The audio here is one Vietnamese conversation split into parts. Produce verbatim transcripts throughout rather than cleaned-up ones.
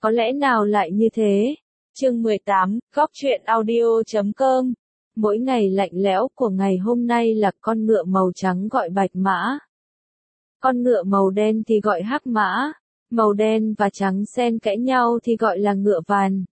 Có lẽ nào lại như thế? Chương mười tám, góc truyện audio chấm com. Mỗi ngày lạnh lẽo của ngày hôm nay là con ngựa màu trắng gọi bạch mã. Con ngựa màu đen thì gọi hắc mã. Màu đen và trắng xen kẽ nhau thì gọi là ngựa vằn.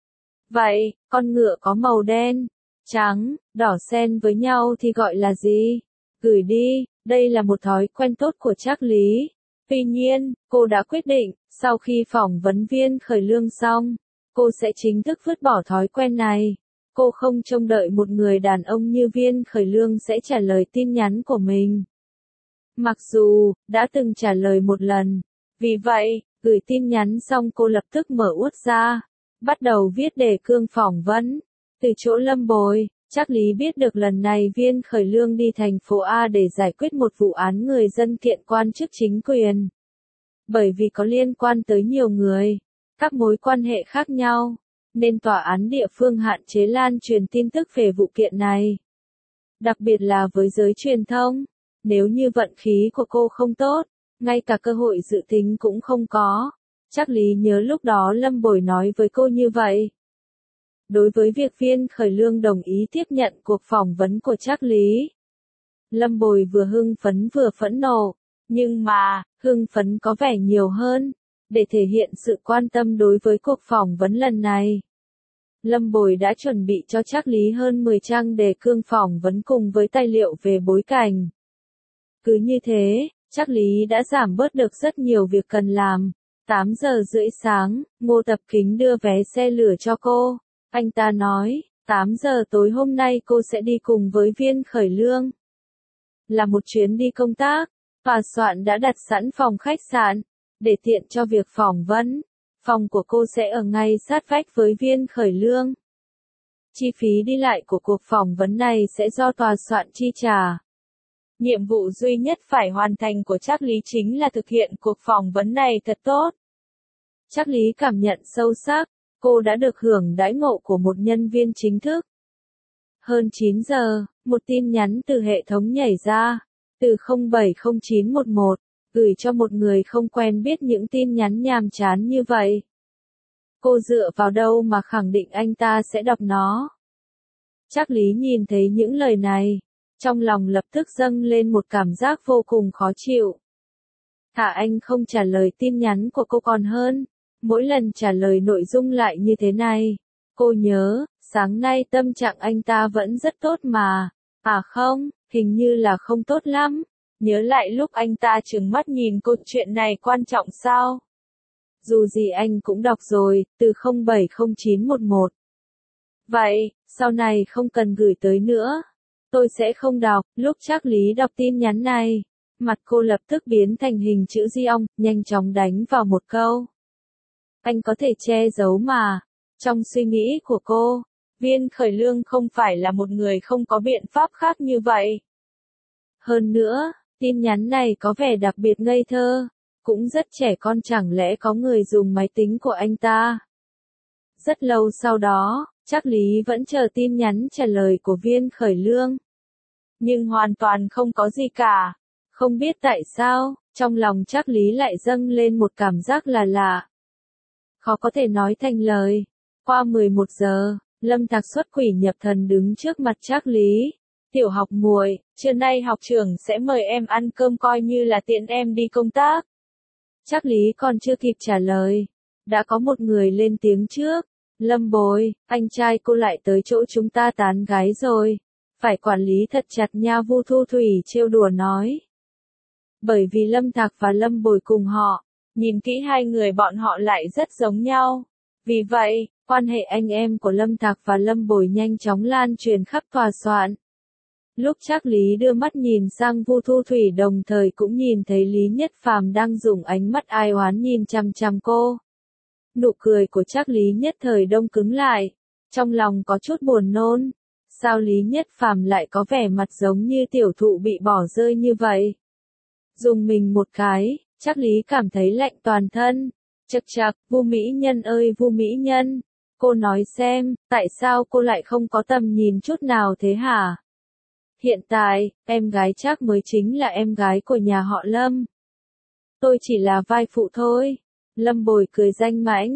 Vậy, con ngựa có màu đen, trắng, đỏ xen với nhau thì gọi là gì? Gửi đi, đây là một thói quen tốt của Trác Lý. Tuy nhiên, cô đã quyết định, sau khi phỏng vấn Viên Khởi Lương xong, cô sẽ chính thức vứt bỏ thói quen này. Cô không trông đợi một người đàn ông như Viên Khởi Lương sẽ trả lời tin nhắn của mình. Mặc dù, đã từng trả lời một lần. Vì vậy, gửi tin nhắn xong cô lập tức mở Word ra, bắt đầu viết đề cương phỏng vấn. Từ chỗ Lâm Bồi, Trác Lý biết được lần này Viên Khởi Lương đi thành phố A để giải quyết một vụ án người dân kiện quan chức chính quyền. Bởi vì có liên quan tới nhiều người, các mối quan hệ khác nhau, nên tòa án địa phương hạn chế lan truyền tin tức về vụ kiện này. Đặc biệt là với giới truyền thông, nếu như vận khí của cô không tốt, ngay cả cơ hội dự tính cũng không có. Trác Lý nhớ lúc đó Lâm Bồi nói với cô như vậy. Đối với việc Viên Khởi Lương đồng ý tiếp nhận cuộc phỏng vấn của Trác Lý, Lâm Bồi vừa hưng phấn vừa phẫn nộ, nhưng mà, hưng phấn có vẻ nhiều hơn, để thể hiện sự quan tâm đối với cuộc phỏng vấn lần này. Lâm Bồi đã chuẩn bị cho Trác Lý hơn mười trang đề cương phỏng vấn cùng với tài liệu về bối cảnh. Cứ như thế, Trác Lý đã giảm bớt được rất nhiều việc cần làm. tám giờ rưỡi sáng, Ngô Tập Kính đưa vé xe lửa cho cô. Anh ta nói, tám giờ tối hôm nay cô sẽ đi cùng với Viên Khởi Lương. Là một chuyến đi công tác, tòa soạn đã đặt sẵn phòng khách sạn, để tiện cho việc phỏng vấn. Phòng của cô sẽ ở ngay sát vách với Viên Khởi Lương. Chi phí đi lại của cuộc phỏng vấn này sẽ do tòa soạn chi trả. Nhiệm vụ duy nhất phải hoàn thành của Trác Lý chính là thực hiện cuộc phỏng vấn này thật tốt. Trác Lý cảm nhận sâu sắc, cô đã được hưởng đãi ngộ của một nhân viên chính thức. Hơn chín giờ, một tin nhắn từ hệ thống nhảy ra, từ không bảy không chín một một, gửi cho một người không quen biết những tin nhắn nhàm chán như vậy. Cô dựa vào đâu mà khẳng định anh ta sẽ đọc nó? Trác Lý nhìn thấy những lời này, trong lòng lập tức dâng lên một cảm giác vô cùng khó chịu. Thà anh không trả lời tin nhắn của cô còn hơn, mỗi lần trả lời nội dung lại như thế này. Cô nhớ, sáng nay tâm trạng anh ta vẫn rất tốt mà. À không, hình như là không tốt lắm. Nhớ lại lúc anh ta trừng mắt nhìn cô, chuyện này quan trọng sao? Dù gì anh cũng đọc rồi, từ không bảy không chín một một. Vậy, sau này không cần gửi tới nữa. Tôi sẽ không đọc. Lúc Trác Lý đọc tin nhắn này, mặt cô lập tức biến thành hình chữ di ong, nhanh chóng đánh vào một câu. Anh có thể che giấu mà. Trong suy nghĩ của cô, Viên Khởi Lương không phải là một người không có biện pháp khác như vậy. Hơn nữa, tin nhắn này có vẻ đặc biệt ngây thơ, cũng rất trẻ con, chẳng lẽ có người dùng máy tính của anh ta. Rất lâu sau đó, Trác Lý vẫn chờ tin nhắn trả lời của Viên Khởi Lương. Nhưng hoàn toàn không có gì cả. Không biết tại sao, trong lòng Trác Lý lại dâng lên một cảm giác là lạ. Khó có thể nói thành lời. Qua mười một giờ, Lâm Thạc xuất quỷ nhập thần đứng trước mặt Trác Lý. Tiểu học muội, trưa nay học trưởng sẽ mời em ăn cơm coi như là tiện em đi công tác. Trác Lý còn chưa kịp trả lời, đã có một người lên tiếng trước. Lâm Bồi, anh trai cô lại tới chỗ chúng ta tán gái rồi. Phải quản lý thật chặt nha, Vu Thu Thủy trêu đùa nói. Bởi vì Lâm Thạc và Lâm Bồi cùng họ, nhìn kỹ hai người bọn họ lại rất giống nhau. Vì vậy, quan hệ anh em của Lâm Thạc và Lâm Bồi nhanh chóng lan truyền khắp tòa soạn. Lúc Trác Lý đưa mắt nhìn sang Vu Thu Thủy, đồng thời cũng nhìn thấy Lý Nhất Phàm đang dùng ánh mắt ai oán nhìn chằm chằm cô. Nụ cười của Trác Lý nhất thời đông cứng lại, trong lòng có chút buồn nôn. Sao Lý Nhất Phàm lại có vẻ mặt giống như tiểu thụ bị bỏ rơi như vậy? Dùng mình một cái, Trác Lý cảm thấy lạnh toàn thân. Chậc chậc, Vu mỹ nhân ơi Vu mỹ nhân, cô nói xem, tại sao cô lại không có tầm nhìn chút nào thế hả? Hiện tại, em gái Trác mới chính là em gái của nhà họ Lâm. Tôi chỉ là vai phụ thôi. Lâm Bồi cười danh mãnh,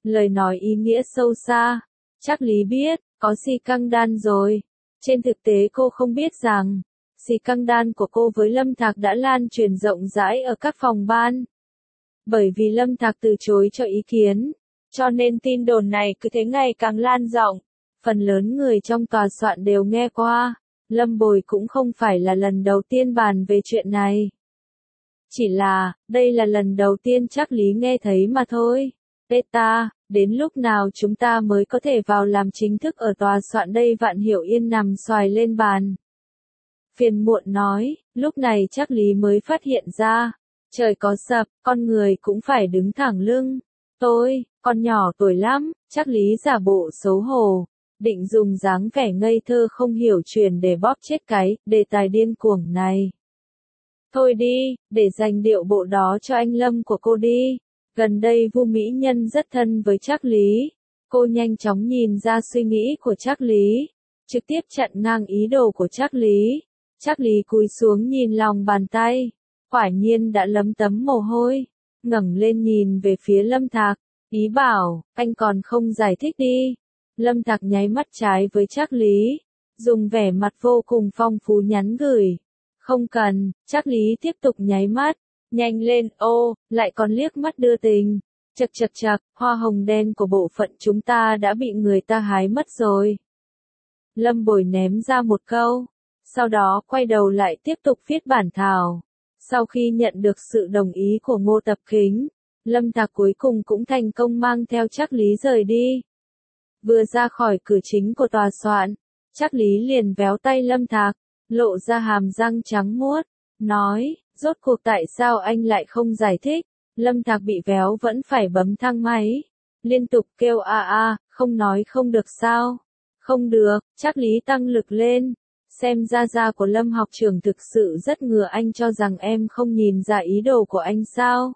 lời nói ý nghĩa sâu xa. Trác Lý biết, có xì căng đan rồi. Trên thực tế cô không biết rằng, xì căng đan của cô với Lâm Thạc đã lan truyền rộng rãi ở các phòng ban. Bởi vì Lâm Thạc từ chối cho ý kiến, cho nên tin đồn này cứ thế ngày càng lan rộng. Phần lớn người trong tòa soạn đều nghe qua. Lâm Bồi cũng không phải là lần đầu tiên bàn về chuyện này. Chỉ là, đây là lần đầu tiên Trác Lý nghe thấy mà thôi. Beta, đến lúc nào chúng ta mới có thể vào làm chính thức ở tòa soạn đây? Vạn Hiểu Yên nằm xoài lên bàn. Phiền muộn nói, lúc này Trác Lý mới phát hiện ra. Trời có sập, con người cũng phải đứng thẳng lưng. Tôi, con nhỏ tuổi lắm, Trác Lý giả bộ xấu hổ. Định dùng dáng vẻ ngây thơ không hiểu chuyện để bóp chết cái đề tài điên cuồng này. Thôi đi, để dành điệu bộ đó cho anh Lâm của cô đi. Gần đây Vu Mỹ Nhân rất thân với Trác Lý. Cô nhanh chóng nhìn ra suy nghĩ của Trác Lý, trực tiếp chặn ngang ý đồ của Trác Lý. Trác Lý cúi xuống nhìn lòng bàn tay, quả nhiên đã lấm tấm mồ hôi, ngẩng lên nhìn về phía Lâm Thạc, ý bảo, anh còn không giải thích đi. Lâm Thạc nháy mắt trái với Trác Lý, dùng vẻ mặt vô cùng phong phú nhắn gửi. Không cần. Trác Lý tiếp tục nháy mắt. Nhanh lên, ô, lại còn liếc mắt đưa tình. Chật chật chật, hoa hồng đen của bộ phận chúng ta đã bị người ta hái mất rồi. Lâm Bồi ném ra một câu, sau đó quay đầu lại tiếp tục viết bản thảo. Sau khi nhận được sự đồng ý của Ngô Tập Kính, Lâm Thạc cuối cùng cũng thành công mang theo Trác Lý rời đi. Vừa ra khỏi cửa chính của tòa soạn, Trác Lý liền véo tay Lâm Thạc, lộ ra hàm răng trắng muốt, nói, rốt cuộc tại sao anh lại không giải thích? Lâm Thạc bị véo vẫn phải bấm thang máy, liên tục kêu a a, không nói không được sao? Không được. Trác Lý tăng lực lên, xem ra da của Lâm học trưởng thực sự rất ngừa, anh cho rằng em không nhìn ra ý đồ của anh sao?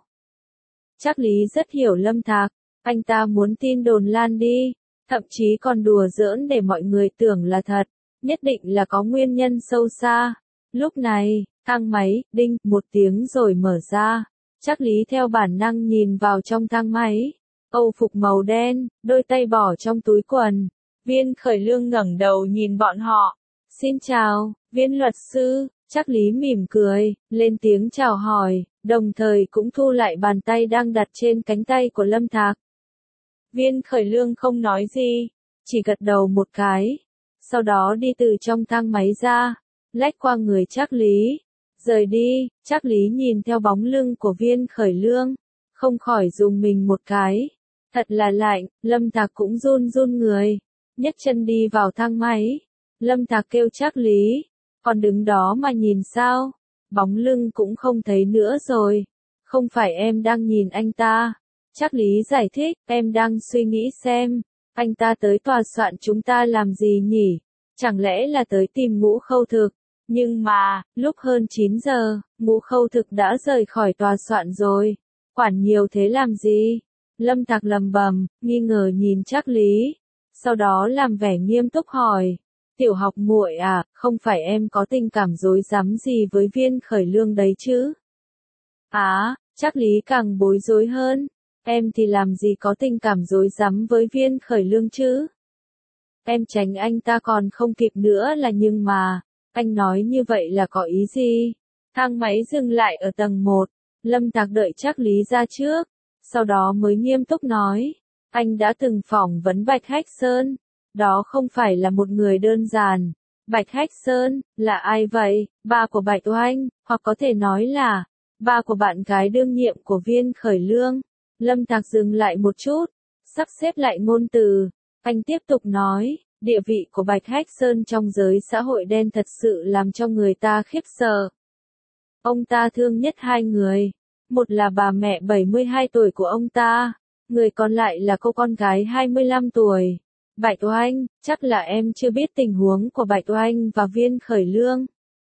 Trác Lý rất hiểu Lâm Thạc, anh ta muốn tin đồn lan đi, thậm chí còn đùa giỡn để mọi người tưởng là thật, nhất định là có nguyên nhân sâu xa. Lúc này, thang máy, đinh, một tiếng rồi mở ra. Trác Lý theo bản năng nhìn vào trong thang máy. Âu phục màu đen, đôi tay bỏ trong túi quần. Viên Khởi Lương ngẩng đầu nhìn bọn họ. Xin chào, viên luật sư. Trác Lý mỉm cười, lên tiếng chào hỏi, đồng thời cũng thu lại bàn tay đang đặt trên cánh tay của Lâm Thạc. Viên Khởi Lương không nói gì, chỉ gật đầu một cái. Sau đó đi từ trong thang máy ra, lách qua người Trác Lý, rời đi. Trác Lý nhìn theo bóng lưng của Viên Khởi Lương, không khỏi rùng mình một cái. Thật là lạnh. Lâm Thạc cũng run run người, nhấc chân đi vào thang máy. Lâm Thạc kêu Trác Lý, còn đứng đó mà nhìn sao? Bóng lưng cũng không thấy nữa rồi. Không phải em đang nhìn anh ta. Trác Lý giải thích, em đang suy nghĩ xem, anh ta tới tòa soạn chúng ta làm gì nhỉ? Chẳng lẽ là tới tìm Ngũ Khâu Thực? Nhưng mà, lúc hơn chín giờ, Ngũ Khâu Thực đã rời khỏi tòa soạn rồi. Quản nhiều thế làm gì? Lâm Thạc lầm bầm, nghi ngờ nhìn Trác Lý. Sau đó làm vẻ nghiêm túc hỏi. Tiểu học muội à, không phải em có tình cảm rối rắm gì với Viên Khởi Lương đấy chứ? Á, Trác Lý càng bối rối hơn. Em thì làm gì có tình cảm rối rắm với Viên Khởi Lương chứ? Em tránh anh ta còn không kịp nữa là nhưng mà, anh nói như vậy là có ý gì? Thang máy dừng lại ở tầng một, Lâm Thạc đợi Trác Lý ra trước, sau đó mới nghiêm túc nói, anh đã từng phỏng vấn Bạch Hách Sơn, đó không phải là một người đơn giản. Bạch Hách Sơn, là ai vậy? Ba của Bạch Oanh, hoặc có thể nói là, ba của bạn gái đương nhiệm của Viên Khởi Lương. Lâm Thạc dừng lại một chút, sắp xếp lại ngôn từ, anh tiếp tục nói, địa vị của Bạch Hách Sơn trong giới xã hội đen thật sự làm cho người ta khiếp sợ. Ông ta thương nhất hai người, một là bà mẹ bảy mươi hai tuổi của ông ta, người còn lại là cô con gái hai mươi lăm tuổi. Bạch Oanh, chắc là em chưa biết tình huống của Bạch Oanh và Viên Khởi Lương.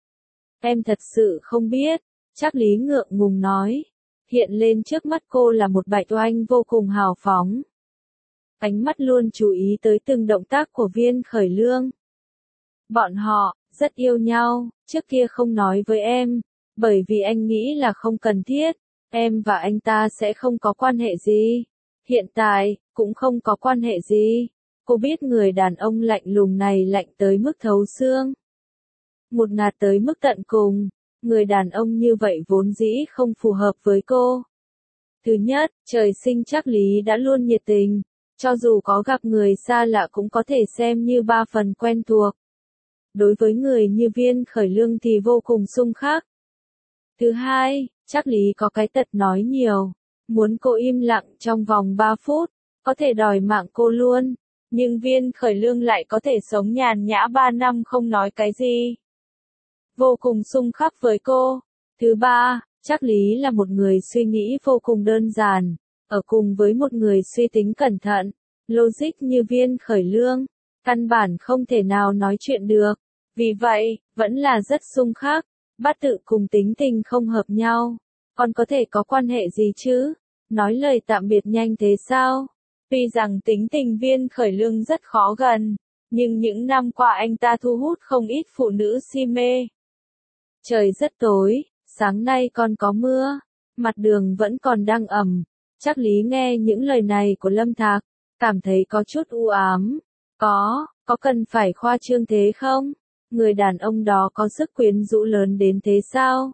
Em thật sự không biết, Trác Lý ngượng ngùng nói. Hiện lên trước mắt cô là một Bạch Oanh vô cùng hào phóng. Ánh mắt luôn chú ý tới từng động tác của Viên Khởi Lương. Bọn họ, rất yêu nhau, trước kia không nói với em, bởi vì anh nghĩ là không cần thiết, em và anh ta sẽ không có quan hệ gì. Hiện tại, cũng không có quan hệ gì. Cô biết người đàn ông lạnh lùng này lạnh tới mức thấu xương. Một ngạt tới mức tận cùng. Người đàn ông như vậy vốn dĩ không phù hợp với cô. Thứ nhất, trời sinh Trác Lý đã luôn nhiệt tình. Cho dù có gặp người xa lạ cũng có thể xem như ba phần quen thuộc. Đối với người như Viên Khởi Lương thì vô cùng xung khắc. Thứ hai, Trác Lý có cái tật nói nhiều. Muốn cô im lặng trong vòng ba phút, có thể đòi mạng cô luôn. Nhưng Viên Khởi Lương lại có thể sống nhàn nhã ba năm không nói cái gì. Vô cùng xung khắc với cô. Thứ ba, Trác Lý là một người suy nghĩ vô cùng đơn giản. Ở cùng với một người suy tính cẩn thận, logic như Viên Khởi Lương, căn bản không thể nào nói chuyện được. Vì vậy, vẫn là rất xung khắc. Bát tự cùng tính tình không hợp nhau. Còn có thể có quan hệ gì chứ? Nói lời tạm biệt nhanh thế sao? Tuy rằng tính tình Viên Khởi Lương rất khó gần, nhưng những năm qua anh ta thu hút không ít phụ nữ si mê. Trời rất tối, sáng nay còn có mưa, mặt đường vẫn còn đang ẩm. Trác Lý nghe những lời này của Lâm Thạc, cảm thấy có chút u ám. Có, có cần phải khoa trương thế không? Người đàn ông đó có sức quyến rũ lớn đến thế sao?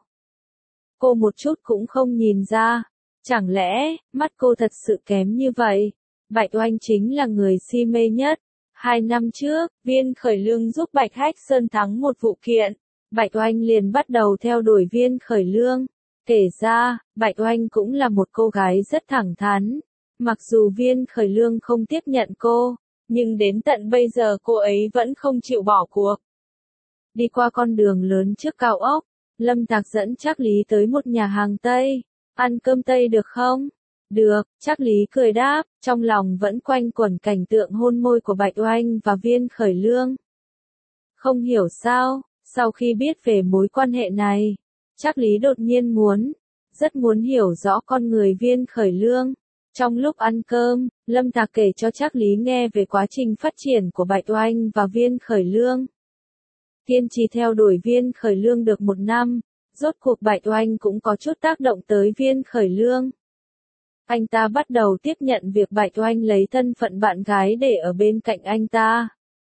Cô một chút cũng không nhìn ra. Chẳng lẽ, mắt cô thật sự kém như vậy? Bạch Oanh chính là người si mê nhất. Hai năm trước, Viên Khởi Lương giúp Bạch Hách Sơn thắng một vụ kiện. Bạch Oanh liền bắt đầu theo đuổi Viên Khởi Lương. Kể ra, Bạch Oanh cũng là một cô gái rất thẳng thắn. Mặc dù Viên Khởi Lương không tiếp nhận cô, nhưng đến tận bây giờ cô ấy vẫn không chịu bỏ cuộc. Đi qua con đường lớn trước cao ốc, Lâm Thạc dẫn Trác Lý tới một nhà hàng Tây. Ăn cơm Tây được không? Được, Trác Lý cười đáp, trong lòng vẫn quanh quẩn cảnh tượng hôn môi của Bạch Oanh và Viên Khởi Lương. Không hiểu sao, sau khi biết về mối quan hệ này, Trác Lý đột nhiên muốn, rất muốn hiểu rõ con người Viên Khởi Lương. Trong lúc ăn cơm, Lâm Thạc kể cho Trác Lý nghe về quá trình phát triển của Bạch Oanh và Viên Khởi Lương. Kiên trì theo đuổi Viên Khởi Lương được một năm, rốt cuộc Bạch Oanh cũng có chút tác động tới Viên Khởi Lương. Anh ta bắt đầu tiếp nhận việc Bạch Oanh lấy thân phận bạn gái để ở bên cạnh anh ta.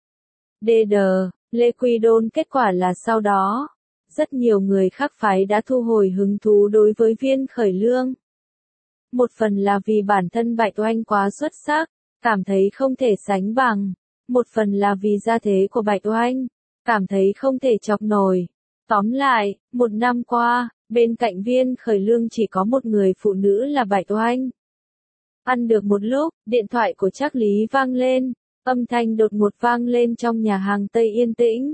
đê đờ, Lê Quy Đôn kết quả là sau đó, rất nhiều người khác phái đã thu hồi hứng thú đối với Viên Khởi Lương. Một phần là vì bản thân Bạch Oanh quá xuất sắc, cảm thấy không thể sánh bằng. Một phần là vì gia thế của Bạch Oanh, cảm thấy không thể chọc nổi. Tóm lại, một năm qua, bên cạnh Viên Khởi Lương chỉ có một người phụ nữ là Bạch Oanh. Ăn được một lúc, điện thoại của Trác Lý vang lên, âm thanh đột ngột vang lên trong nhà hàng Tây yên tĩnh.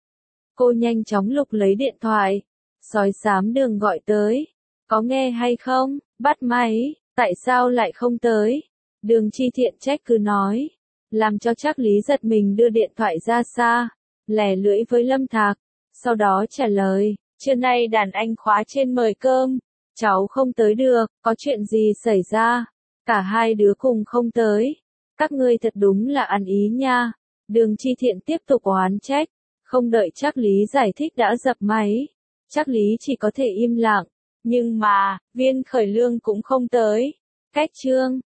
Cô nhanh chóng lục lấy điện thoại. Sói xám Đường gọi tới. Có nghe hay không? Bắt máy, tại sao lại không tới? Đường Chi Thiện trách cứ nói. Làm cho Trác Lý giật mình đưa điện thoại ra xa, lè lưỡi với Lâm Thạc. Sau đó trả lời, trưa nay đàn anh khóa trên mời cơm. Cháu không tới được, có chuyện gì xảy ra? Cả hai đứa cùng không tới. Các ngươi thật đúng là ăn ý nha. Đường Chi Thiện tiếp tục oán trách. Không đợi Trác Lý giải thích đã dập máy. Trác Lý chỉ có thể im lặng. Nhưng mà, Viên Khởi Lương cũng không tới. Cách chương